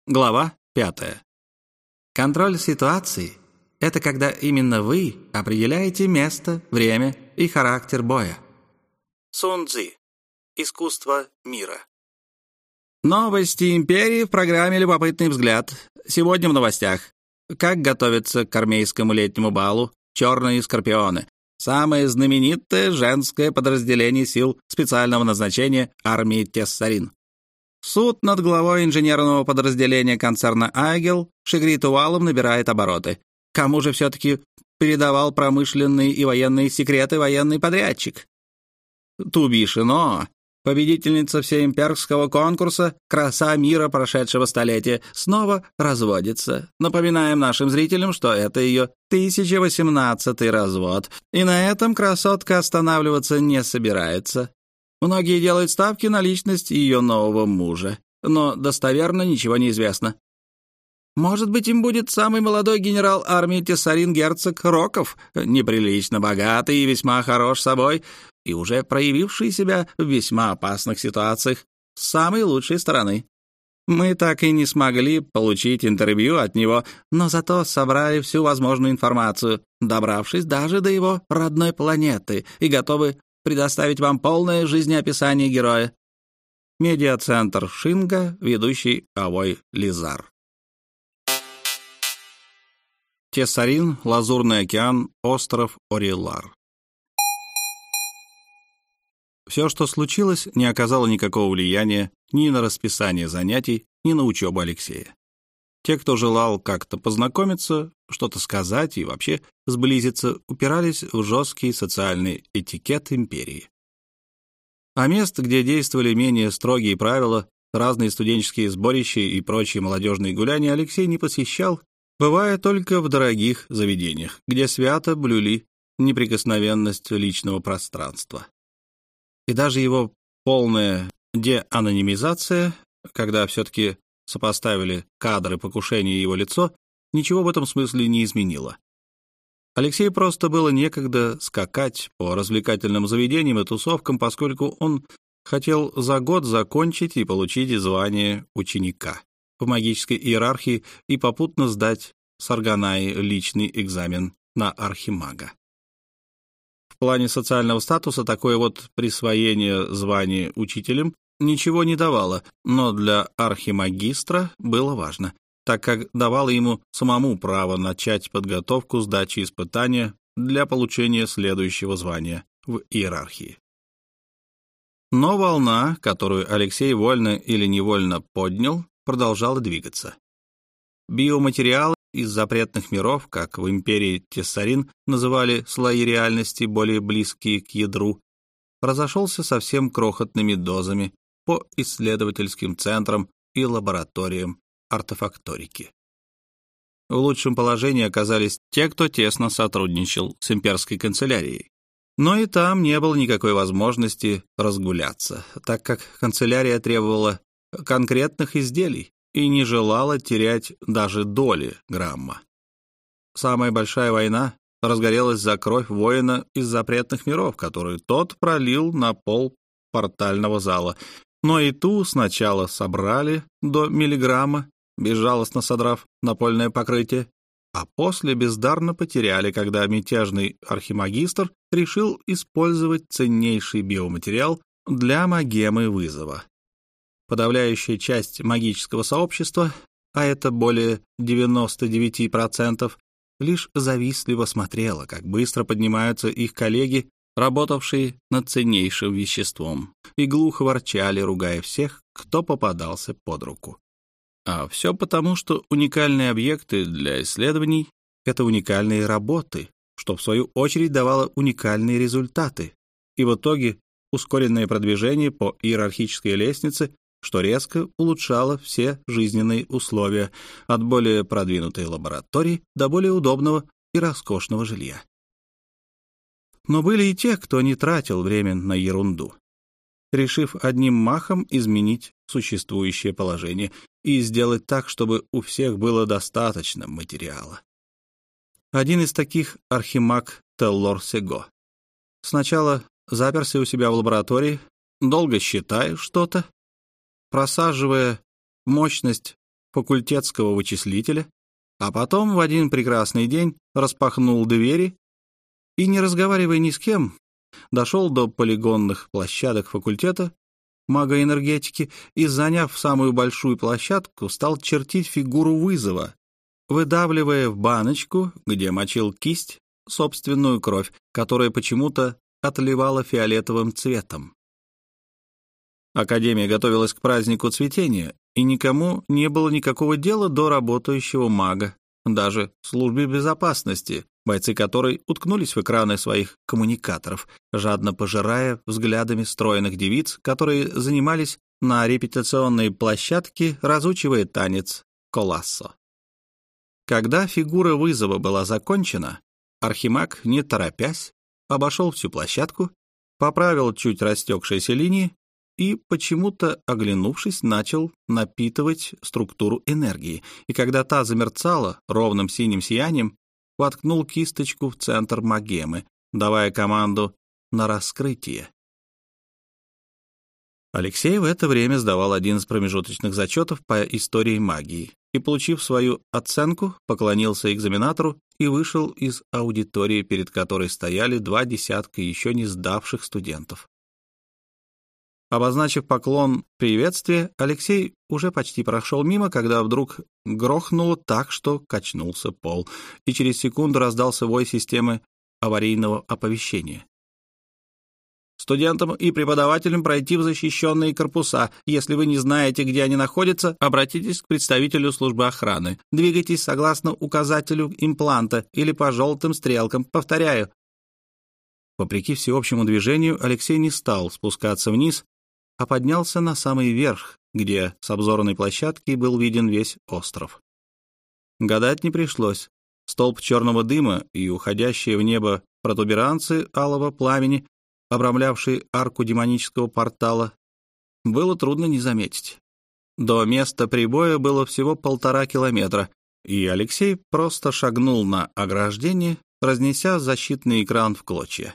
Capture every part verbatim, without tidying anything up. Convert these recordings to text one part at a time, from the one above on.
Глава пятая. Контроль ситуации — это когда именно вы определяете место, время и характер боя. Сун Цзи. Искусство мира. Новости империи в программе «Любопытный взгляд». Сегодня в новостях. Как готовиться к армейскому летнему балу «Черные скорпионы». Самое знаменитое женское подразделение сил специального назначения армии Тессарин. Суд над главой инженерного подразделения концерна «Айгел» Шигриту Валом набирает обороты. Кому же все-таки передавал промышленные и военные секреты военный подрядчик? Туби Шино, победительница всеимперского конкурса «Краса мира прошедшего столетия», снова разводится. Напоминаем нашим зрителям, что это ее тысяча восемнадцатый развод, и на этом красотка останавливаться не собирается. Многие делают ставки на личность ее нового мужа, но достоверно ничего не известно. Может быть, им будет самый молодой генерал армии Тессарин герцог Роков, неприлично богатый и весьма хорош собой, и уже проявивший себя в весьма опасных ситуациях с самой лучшей стороны. Мы так и не смогли получить интервью от него, но зато собрали всю возможную информацию, добравшись даже до его родной планеты, и готовы предоставить вам полное жизнеописание героя. Медиацентр Шинга, ведущий Авой Лизар. Тессарин, Лазурный океан, остров Орилар. Все, что случилось, не оказало никакого влияния ни на расписание занятий, ни на учебу Алексея. Те, кто желал как-то познакомиться, что-то сказать и вообще сблизиться, упирались в жесткий социальный этикет империи. А мест, где действовали менее строгие правила, разные студенческие сборища и прочие молодежные гуляния, Алексей не посещал, бывая только в дорогих заведениях, где свято блюли неприкосновенность личного пространства. И даже его полная деанонимизация, когда все-таки сопоставили кадры покушения и его лицо, ничего в этом смысле не изменило. Алексею просто было некогда скакать по развлекательным заведениям и тусовкам, поскольку он хотел за год закончить и получить звание ученика в магической иерархии и попутно сдать с Арганаи личный экзамен на архимага. В плане социального статуса такое вот присвоение звания учителем ничего не давало, но для архимагистра было важно, так как давало ему самому право начать подготовку сдачи испытания для получения следующего звания в иерархии. Но волна, которую Алексей вольно или невольно поднял, продолжала двигаться. Биоматериалы из запретных миров, как в империи Тессарин называли слои реальности, более близкие к ядру, разошелся совсем крохотными дозами по исследовательским центрам и лабораториям артефакторики. В лучшем положении оказались те, кто тесно сотрудничал с имперской канцелярией. Но и там не было никакой возможности разгуляться, так как канцелярия требовала конкретных изделий и не желала терять даже доли грамма. Самая большая война разгорелась за кровь воина из запретных миров, которую тот пролил на пол портального зала. Но и ту сначала собрали до миллиграмма, безжалостно содрав напольное покрытие, а после бездарно потеряли, когда мятежный архимагистр решил использовать ценнейший биоматериал для магемы вызова. Подавляющая часть магического сообщества, а это более девяносто девять процентов, лишь завистливо смотрела, как быстро поднимаются их коллеги, работавшие над ценнейшим веществом, и глухо ворчали, ругая всех, кто попадался под руку. А все потому, что уникальные объекты для исследований — это уникальные работы, что в свою очередь давало уникальные результаты, и в итоге ускоренное продвижение по иерархической лестнице, что резко улучшало все жизненные условия от более продвинутой лаборатории до более удобного и роскошного жилья. Но были и те, кто не тратил время на ерунду, решив одним махом изменить существующее положение и сделать так, чтобы у всех было достаточно материала. Один из таких — архимаг Теллор Сего. Сначала заперся у себя в лаборатории, долго считая что-то, просаживая мощность факультетского вычислителя, а потом в один прекрасный день распахнул двери и, не разговаривая ни с кем, дошел до полигонных площадок факультета магоэнергетики и, заняв самую большую площадку, стал чертить фигуру вызова, выдавливая в баночку, где мочил кисть, собственную кровь, которая почему-то отливала фиолетовым цветом. Академия готовилась к празднику цветения, и никому не было никакого дела до работающего мага, даже в службе безопасности, бойцы которой уткнулись в экраны своих коммуникаторов, жадно пожирая взглядами стройных девиц, которые занимались на репетиционной площадке, разучивая танец колассо. Когда фигура вызова была закончена, архимаг, не торопясь, обошел всю площадку, поправил чуть растекшиеся линии и, почему-то оглянувшись, начал напитывать структуру энергии, и когда та замерцала ровным синим сиянием, воткнул кисточку в центр магемы, давая команду на раскрытие. Алексей в это время сдавал один из промежуточных зачетов по истории магии и, получив свою оценку, поклонился экзаменатору и вышел из аудитории, перед которой стояли два десятка еще не сдавших студентов. Обозначив поклон приветствия, Алексей уже почти прошел мимо, когда вдруг грохнуло так, что качнулся пол, и через секунду раздался вой системы аварийного оповещения. Студентам и преподавателям пройти в защищенные корпуса. Если вы не знаете, где они находятся, обратитесь к представителю службы охраны. Двигайтесь согласно указателю импланта или по желтым стрелкам. Повторяю. Вопреки всеобщему движению, Алексей не стал спускаться вниз, а поднялся на самый верх, где с обзорной площадки был виден весь остров. Гадать не пришлось. Столб черного дыма и уходящие в небо протуберанцы алого пламени, обрамлявшие арку демонического портала, было трудно не заметить. До места прибоя было всего полтора километра, и Алексей просто шагнул на ограждение, разнеся защитный экран в клочья.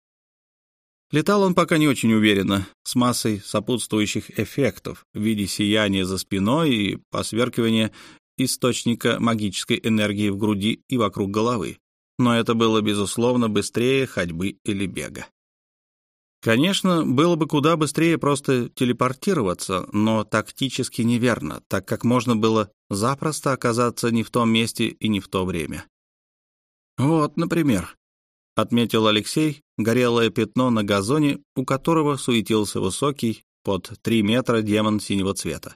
Летал он пока не очень уверенно, с массой сопутствующих эффектов в виде сияния за спиной и посверкивания источника магической энергии в груди и вокруг головы. Но это было, безусловно, быстрее ходьбы или бега. Конечно, было бы куда быстрее просто телепортироваться, но тактически неверно, так как можно было запросто оказаться не в том месте и не в то время. Вот, например, отметил Алексей горелое пятно на газоне, у которого суетился высокий, под три метра демон синего цвета.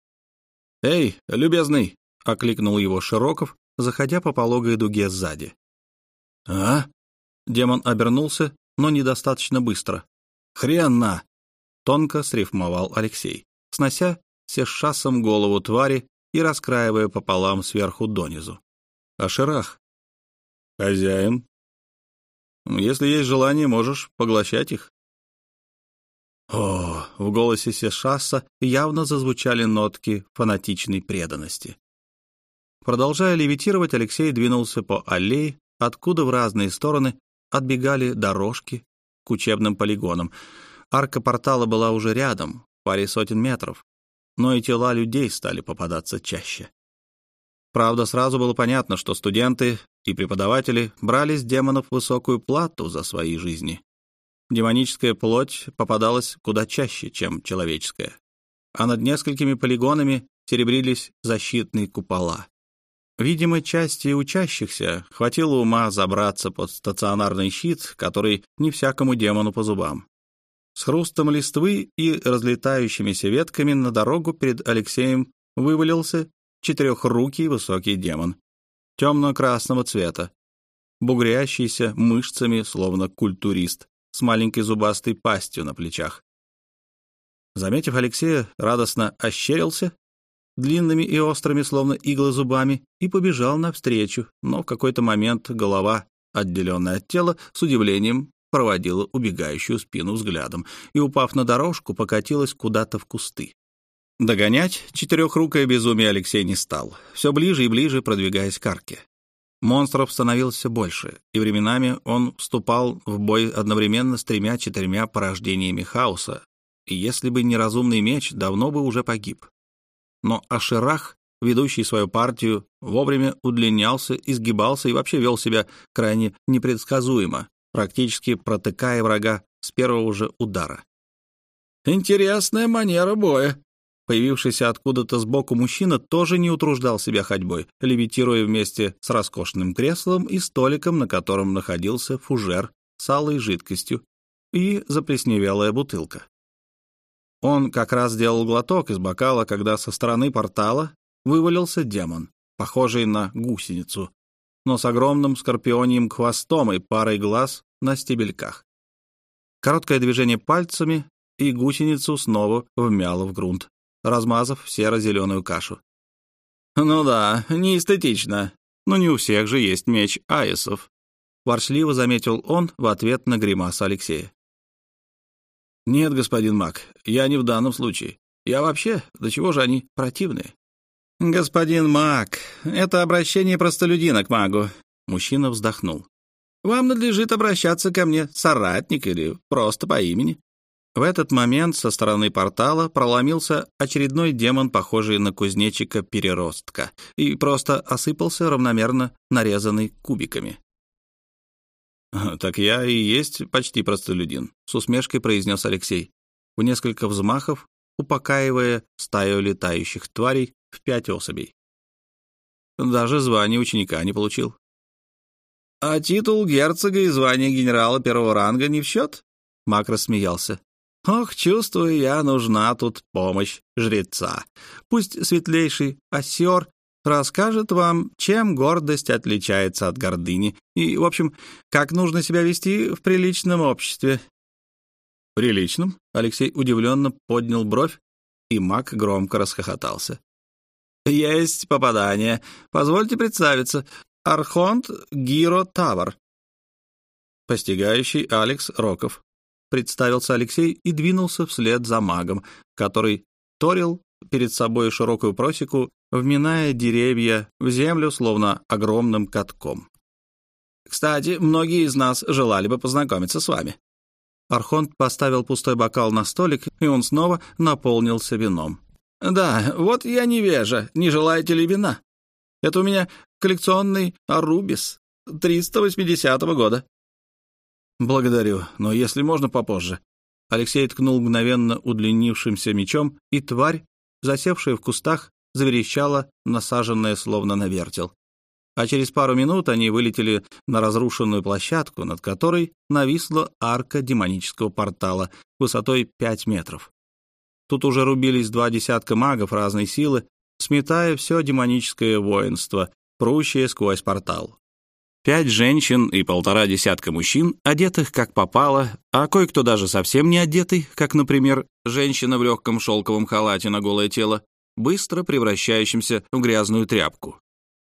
«Эй, любезный!» — окликнул его Широков, заходя по пологой дуге сзади. «А?» — демон обернулся, но недостаточно быстро. «Хрена!» — тонко срифмовал Алексей, снося сешасом голову твари и раскраивая пополам сверху донизу. «Аширах!» «Хозяин!» «Если есть желание, можешь поглощать их». О, в голосе Сешаса явно зазвучали нотки фанатичной преданности. Продолжая левитировать, Алексей двинулся по аллее, откуда в разные стороны отбегали дорожки к учебным полигонам. Арка портала была уже рядом, в паре сотен метров, но и тела людей стали попадаться чаще. Правда, сразу было понятно, что студенты и преподаватели брали с демонов высокую плату за свои жизни. Демоническая плоть попадалась куда чаще, чем человеческая, а над несколькими полигонами серебрились защитные купола. Видимо, части учащихся хватило ума забраться под стационарный щит, который не всякому демону по зубам. С хрустом листвы и разлетающимися ветками на дорогу перед Алексеем вывалился четырехрукий высокий демон, темно-красного цвета, бугрящийся мышцами, словно культурист, с маленькой зубастой пастью на плечах. Заметив Алексея, радостно ощерился длинными и острыми, словно иглы, зубами и побежал навстречу, но в какой-то момент голова, отделенная от тела, с удивлением проводила убегающую спину взглядом и, упав на дорожку, покатилась куда-то в кусты. Догонять четырехрукое безумие Алексей не стал, все ближе и ближе продвигаясь к арке. Монстров становилось все больше, и временами он вступал в бой одновременно с тремя-четырьмя порождениями хаоса, и если бы не разумный меч, давно бы уже погиб. Но Аширах ведущий свою партию, вовремя удлинялся, изгибался и вообще вел себя крайне непредсказуемо, практически протыкая врага с первого же удара. «Интересная манера боя». Появившийся откуда-то сбоку мужчина тоже не утруждал себя ходьбой, левитируя вместе с роскошным креслом и столиком, на котором находился фужер с алой жидкостью и заплесневелая бутылка. Он как раз сделал глоток из бокала, когда со стороны портала вывалился демон, похожий на гусеницу, но с огромным скорпионьим хвостом и парой глаз на стебельках. Короткое движение пальцами, и гусеницу снова вмяло в грунт, размазав серо-зеленую кашу. «Ну да, неэстетично, но не у всех же есть меч Аисов», — ворчливо заметил он в ответ на гримасу Алексея. «Нет, господин маг, я не в данном случае. Я вообще, до чего же они противные?» «Господин маг, это обращение простолюдина к магу», — мужчина вздохнул. «Вам надлежит обращаться ко мне соратник или просто по имени». В этот момент со стороны портала проломился очередной демон, похожий на кузнечика-переростка, и просто осыпался равномерно нарезанный кубиками. «Так я и есть почти простолюдин», — с усмешкой произнес Алексей, в несколько взмахов упокаивая стаю летающих тварей в пять особей. Даже звание ученика не получил. «А титул герцога и звание генерала первого ранга не в счет?» Маг рассмеялся. «Ох, чувствую я, нужна тут помощь жреца. Пусть светлейший осер расскажет вам, чем гордость отличается от гордыни, и, в общем, как нужно себя вести в приличном обществе». «Приличном?» — Алексей удивленно поднял бровь, и маг громко расхохотался. «Есть попадание. Позвольте представиться. Архонт Гиро Тавр». «Постигающий Алекс Роков», — представился Алексей и двинулся вслед за магом, который торил перед собой широкую просеку, вминая деревья в землю, словно огромным катком. «Кстати, многие из нас желали бы познакомиться с вами». Архонт поставил пустой бокал на столик, и он снова наполнился вином. «Да, вот я невежа. Не желаете ли вина? Это у меня коллекционный Арубис триста восьмидесятого года». «Благодарю, но если можно попозже». Алексей ткнул мгновенно удлинившимся мечом, и тварь, засевшая в кустах, заверещала, насаженная словно на вертел. А через пару минут они вылетели на разрушенную площадку, над которой нависла арка демонического портала высотой пять метров. Тут уже рубились два десятка магов разной силы, сметая все демоническое воинство, прущее сквозь портал. Пять женщин и полтора десятка мужчин, одетых как попало, а кое-кто даже совсем не одетый, как, например, женщина в легком шелковом халате на голое тело, быстро превращающимся в грязную тряпку.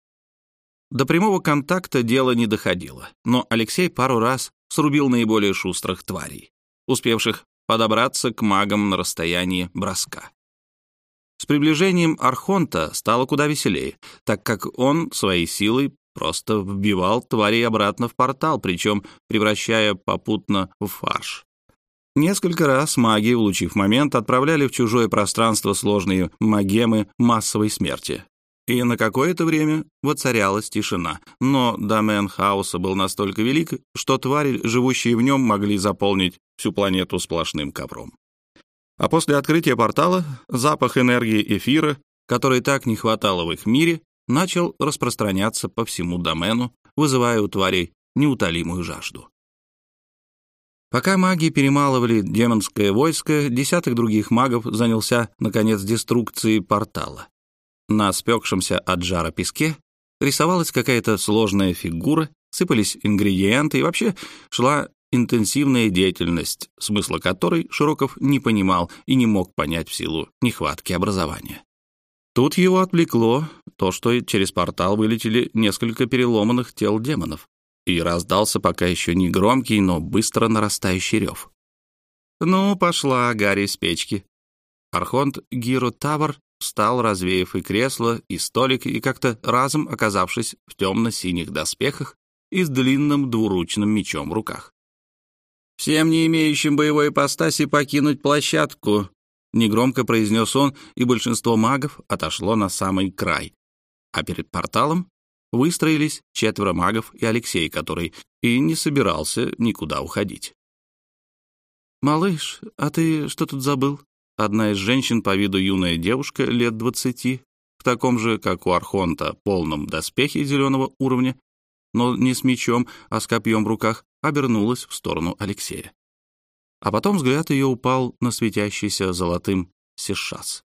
До прямого контакта дело не доходило, но Алексей пару раз срубил наиболее шустрых тварей, успевших подобраться к магам на расстоянии броска. С приближением Архонта стало куда веселее, так как он своей силой просто вбивал тварей обратно в портал, причем превращая попутно в фарш. Несколько раз маги, улучив момент, отправляли в чужое пространство сложные магемы массовой смерти. И на какое-то время воцарялась тишина, но домен хаоса был настолько велик, что твари, живущие в нем, могли заполнить всю планету сплошным ковром. А после открытия портала запах энергии эфира, которой так не хватало в их мире, начал распространяться по всему домену, вызывая у тварей неутолимую жажду. Пока маги перемалывали демонское войско, десяток других магов занялся, наконец, деструкцией портала. На спекшемся от жара песке рисовалась какая-то сложная фигура, сыпались ингредиенты, и вообще шла интенсивная деятельность, смысла которой Широков не понимал и не мог понять в силу нехватки образования. Тут его отвлекло то, что через портал вылетели несколько переломанных тел демонов, и раздался пока еще не громкий, но быстро нарастающий рев. «Ну, пошла Гарри с печки». Архонт Гиро Тавр встал, развеяв и кресло, и столик, и как-то разом оказавшись в темно-синих доспехах и с длинным двуручным мечом в руках. «Всем не имеющим боевой ипостаси покинуть площадку. Негромко произнес он, и большинство магов отошло на самый край. А перед порталом выстроились четверо магов и Алексей, который и не собирался никуда уходить. «Малыш, а ты что тут забыл?» Одна из женщин, по виду юная девушка лет двадцати, в таком же, как у Архонта, полном доспехе зеленого уровня, но не с мечом, а с копьем в руках, обернулась в сторону Алексея. А потом взгляд ее упал на светящийся золотым сишас.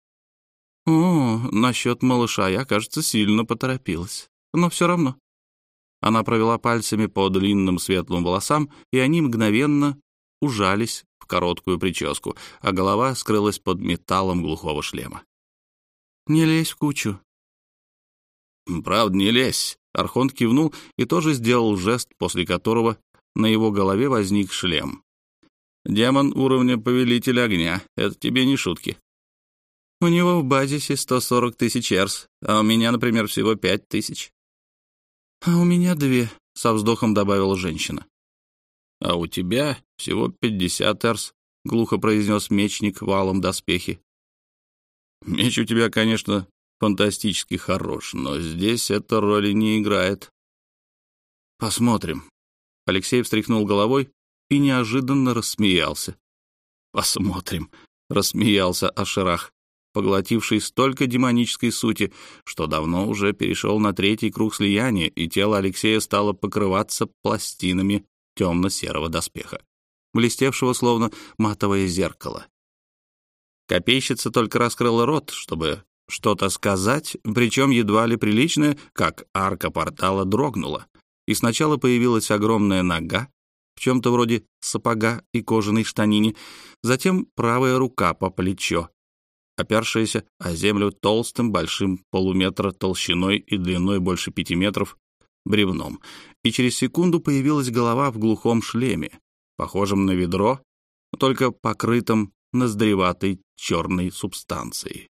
«О, насчет малыша я, кажется, сильно поторопилась. Но все равно». Она провела пальцами по длинным светлым волосам, и они мгновенно ужались в короткую прическу, а голова скрылась под металлом глухого шлема. «Не лезь в кучу». «Правда, не лезь». Архонт кивнул и тоже сделал жест, после которого на его голове возник шлем. «Демон уровня повелителя огня. Это тебе не шутки. У него в базисе сто сорок тысяч эрс, а у меня, например, всего пять тысяч». «А у меня две», — со вздохом добавила женщина. «А у тебя всего пятьдесят эрс», — глухо произнес мечник в алом доспехе. «Меч у тебя, конечно, фантастически хорош, но здесь эта роли не играет». «Посмотрим». Алексей встряхнул головой и неожиданно рассмеялся. «Посмотрим», — рассмеялся Ашерах, поглотивший столько демонической сути, что давно уже перешел на третий круг слияния, и тело Алексея стало покрываться пластинами темно-серого доспеха, блестевшего словно матовое зеркало. Копейщица только раскрыла рот, чтобы что-то сказать, причем едва ли приличное, как арка портала дрогнула, и сначала появилась огромная нога, в чем-то вроде сапога и кожаной штанине, затем правая рука по плечо, опершаяся о землю толстым, большим полуметра толщиной и длиной больше пяти метров бревном, и через секунду появилась голова в глухом шлеме, похожем на ведро, только покрытом ноздреватой черной субстанцией.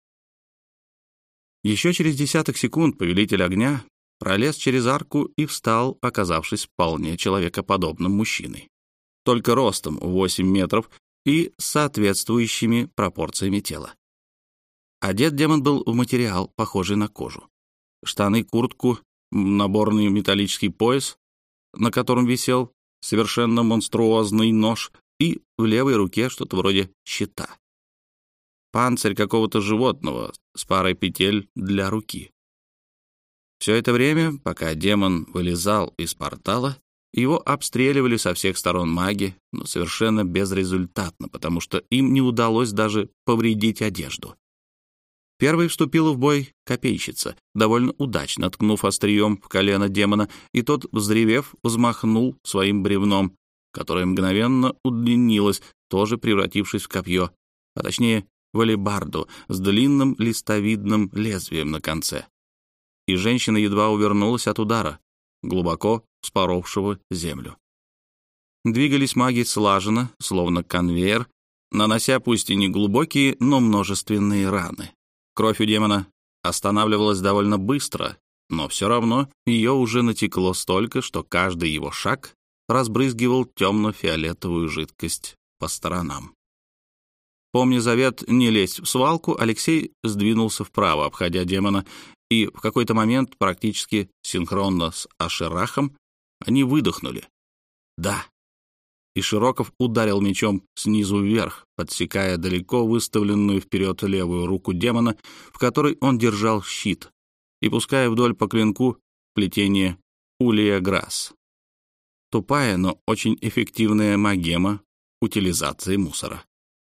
Еще через десяток секунд повелитель огня пролез через арку и встал, оказавшись вполне человекоподобным мужчиной, только ростом восемь метров и соответствующими пропорциями тела. Одет демон был в материал, похожий на кожу. Штаны, куртку, наборный металлический пояс, на котором висел совершенно монструозный нож, и в левой руке что-то вроде щита. Панцирь какого-то животного с парой петель для руки. Все это время, пока демон вылезал из портала, его обстреливали со всех сторон маги, но совершенно безрезультатно, потому что им не удалось даже повредить одежду. Первой вступила в бой копейщица, довольно удачно ткнув острием в колено демона, и тот, взревев, взмахнул своим бревном, которое мгновенно удлинилось, тоже превратившись в копье, а точнее в алебарду с длинным листовидным лезвием на конце. И женщина едва увернулась от удара, глубоко вспоровшего землю. Двигались маги слаженно, словно конвейер, нанося пусть и не глубокие, но множественные раны. Кровь у демона останавливалась довольно быстро, но все равно ее уже натекло столько, что каждый его шаг разбрызгивал темно-фиолетовую жидкость по сторонам. Помня завет не лезть в свалку, Алексей сдвинулся вправо, обходя демона, и в какой-то момент, практически синхронно с Ашерахом, они выдохнули. «Да!» И Широков ударил мечом снизу вверх, подсекая далеко выставленную вперед левую руку демона, в которой он держал щит, и пуская вдоль по клинку плетение Улия Грасс. Тупая, но очень эффективная магема утилизации мусора.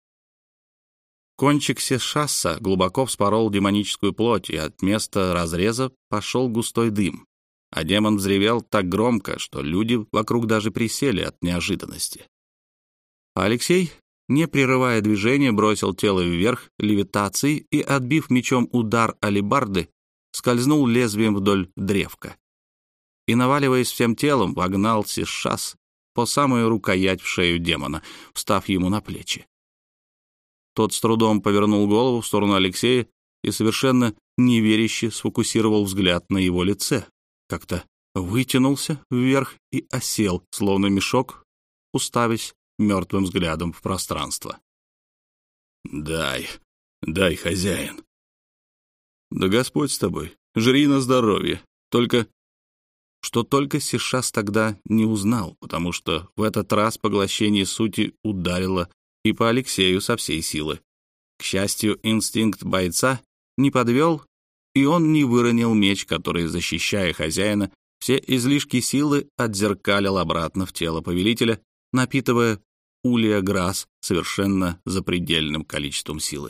Кончик сешасса глубоко вспорол демоническую плоть, и от места разреза пошел густой дым, а демон взревел так громко, что люди вокруг даже присели от неожиданности. А Алексей, не прерывая движения, бросил тело вверх левитацией и, отбив мечом удар алебарды, скользнул лезвием вдоль древка и, наваливаясь всем телом, вогнал сешас по самую рукоять в шею демона, встав ему на плечи. Тот с трудом повернул голову в сторону Алексея и совершенно неверяще сфокусировал взгляд на его лице, как-то вытянулся вверх и осел, словно мешок, уставясь мертвым взглядом в пространство. «Дай, дай, хозяин». «Да Господь с тобой, жри на здоровье. Только...» Что только Сишас тогда не узнал, потому что в этот раз поглощение сути ударило и по Алексею со всей силы. К счастью, инстинкт бойца не подвел, и он не выронил меч, который, защищая хозяина, все излишки силы отзеркалил обратно в тело повелителя, напитывая Улья Грас совершенно запредельным количеством силы.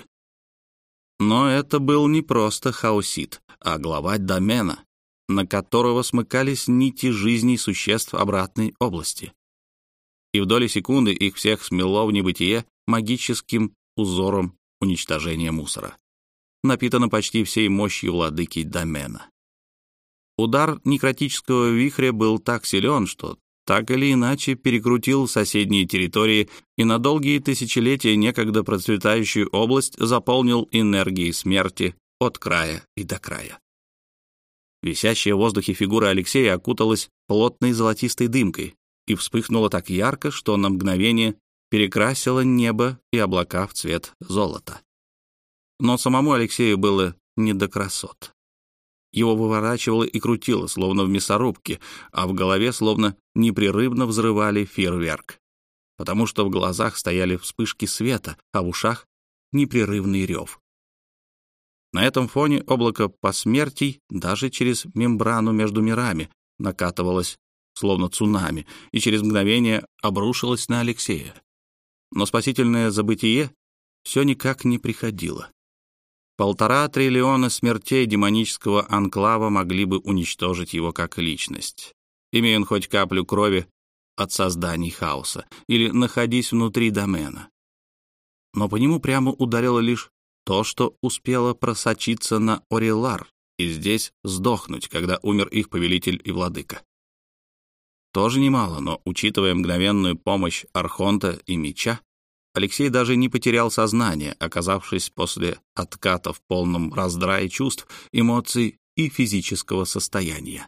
Но это был не просто хаосит, а глава домена, на которого смыкались нити жизней существ обратной области. И в доли секунды их всех смело в небытие магическим узором уничтожения мусора, напитано почти всей мощью владыки домена. Удар некротического вихря был так силен, что так или иначе перекрутил соседние территории и на долгие тысячелетия некогда процветающую область заполнил энергией смерти от края и до края. Висящая в воздухе фигура Алексея окуталась плотной золотистой дымкой и вспыхнула так ярко, что на мгновение перекрасила небо и облака в цвет золота. Но самому Алексею было не до красот. Его выворачивало и крутило, словно в мясорубке, а в голове словно непрерывно взрывали фейерверк, потому что в глазах стояли вспышки света, а в ушах — непрерывный рев. На этом фоне облако посмертий даже через мембрану между мирами накатывалось, словно цунами, и через мгновение обрушилось на Алексея. Но спасительное забытие все никак не приходило. Полтора триллиона смертей демонического анклава могли бы уничтожить его как личность, имея он хоть каплю крови от созданий хаоса или находясь внутри домена. Но по нему прямо ударило лишь то, что успело просочиться на Орелар и здесь сдохнуть, когда умер их повелитель и владыка. Тоже немало, но, учитывая мгновенную помощь Архонта и Меча, Алексей даже не потерял сознание, оказавшись после отката в полном раздрае чувств, эмоций и физического состояния.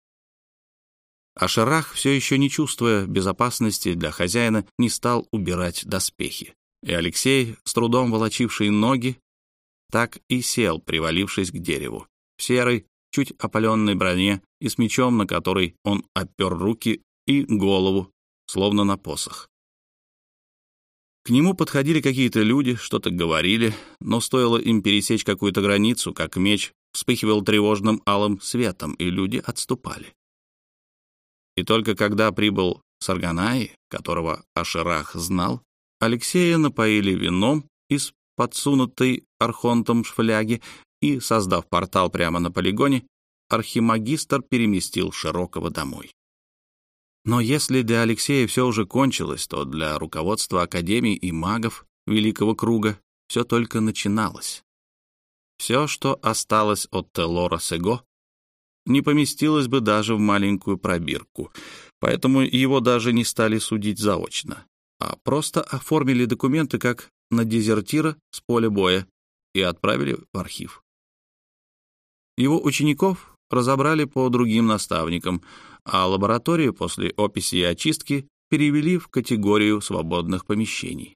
Ашерах, все еще не чувствуя безопасности для хозяина, не стал убирать доспехи, и Алексей, с трудом волочивший ноги, так и сел, привалившись к дереву, в серой, чуть опаленной броне и с мечом, на который он опер руки и голову, словно на посох. К нему подходили какие-то люди, что-то говорили, но стоило им пересечь какую-то границу, как меч вспыхивал тревожным алым светом, и люди отступали. И только когда прибыл Сарганаи, которого Ашерах знал, Алексея напоили вином из подсунутой архонтом фляги, и, создав портал прямо на полигоне, архимагистр переместил Широкого домой. Но если для Алексея все уже кончилось, то для руководства Академии и магов Великого Круга все только начиналось. Все, что осталось от Телора Сего, не поместилось бы даже в маленькую пробирку, поэтому его даже не стали судить заочно, а просто оформили документы как на дезертира с поля боя и отправили в архив. Его учеников разобрали по другим наставникам, а лабораторию после описи и очистки перевели в категорию свободных помещений.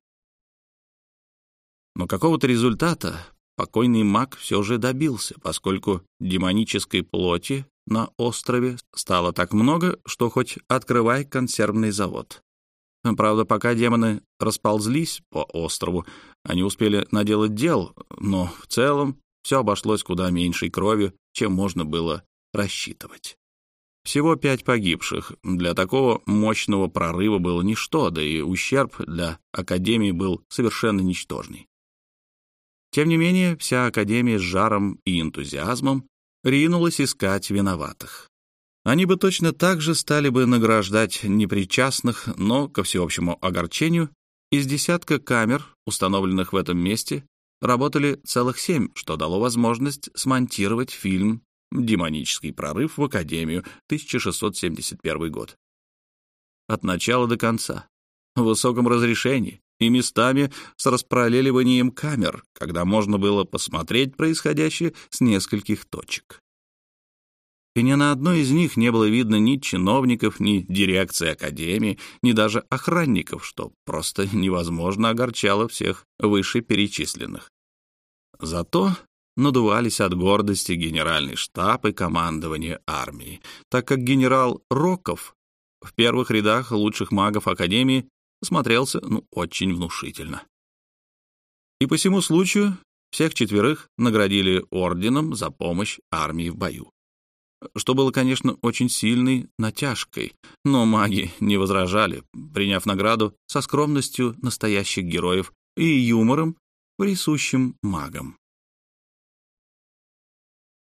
Но какого-то результата покойный маг все же добился, поскольку демонической плоти на острове стало так много, что хоть открывай консервный завод. Правда, пока демоны расползлись по острову, они успели наделать дел, но в целом все обошлось куда меньшей кровью, чем можно было рассчитывать. Всего пять погибших. Для такого мощного прорыва было ничто, да и ущерб для Академии был совершенно ничтожный. Тем не менее, вся Академия с жаром и энтузиазмом ринулась искать виноватых. Они бы точно так же стали бы награждать непричастных, но, ко всеобщему огорчению, из десятка камер, установленных в этом месте, работали целых семь, что дало возможность смонтировать фильм «Демонический прорыв в Академию», тысяча шестьсот семьдесят первый год. От начала до конца, в высоком разрешении и местами с распараллеливанием камер, когда можно было посмотреть происходящее с нескольких точек. и ни на одной из них не было видно ни чиновников, ни дирекции академии, ни даже охранников, что просто невозможно огорчало всех вышеперечисленных. Зато надувались от гордости генеральный штаб и командование армии, так как генерал Роков в первых рядах лучших магов академии смотрелся ну, очень внушительно. И по всему случаю всех четверых наградили орденом за помощь армии в бою, что было, конечно, очень сильной натяжкой, но маги не возражали, приняв награду со скромностью настоящих героев и юмором, присущим магам.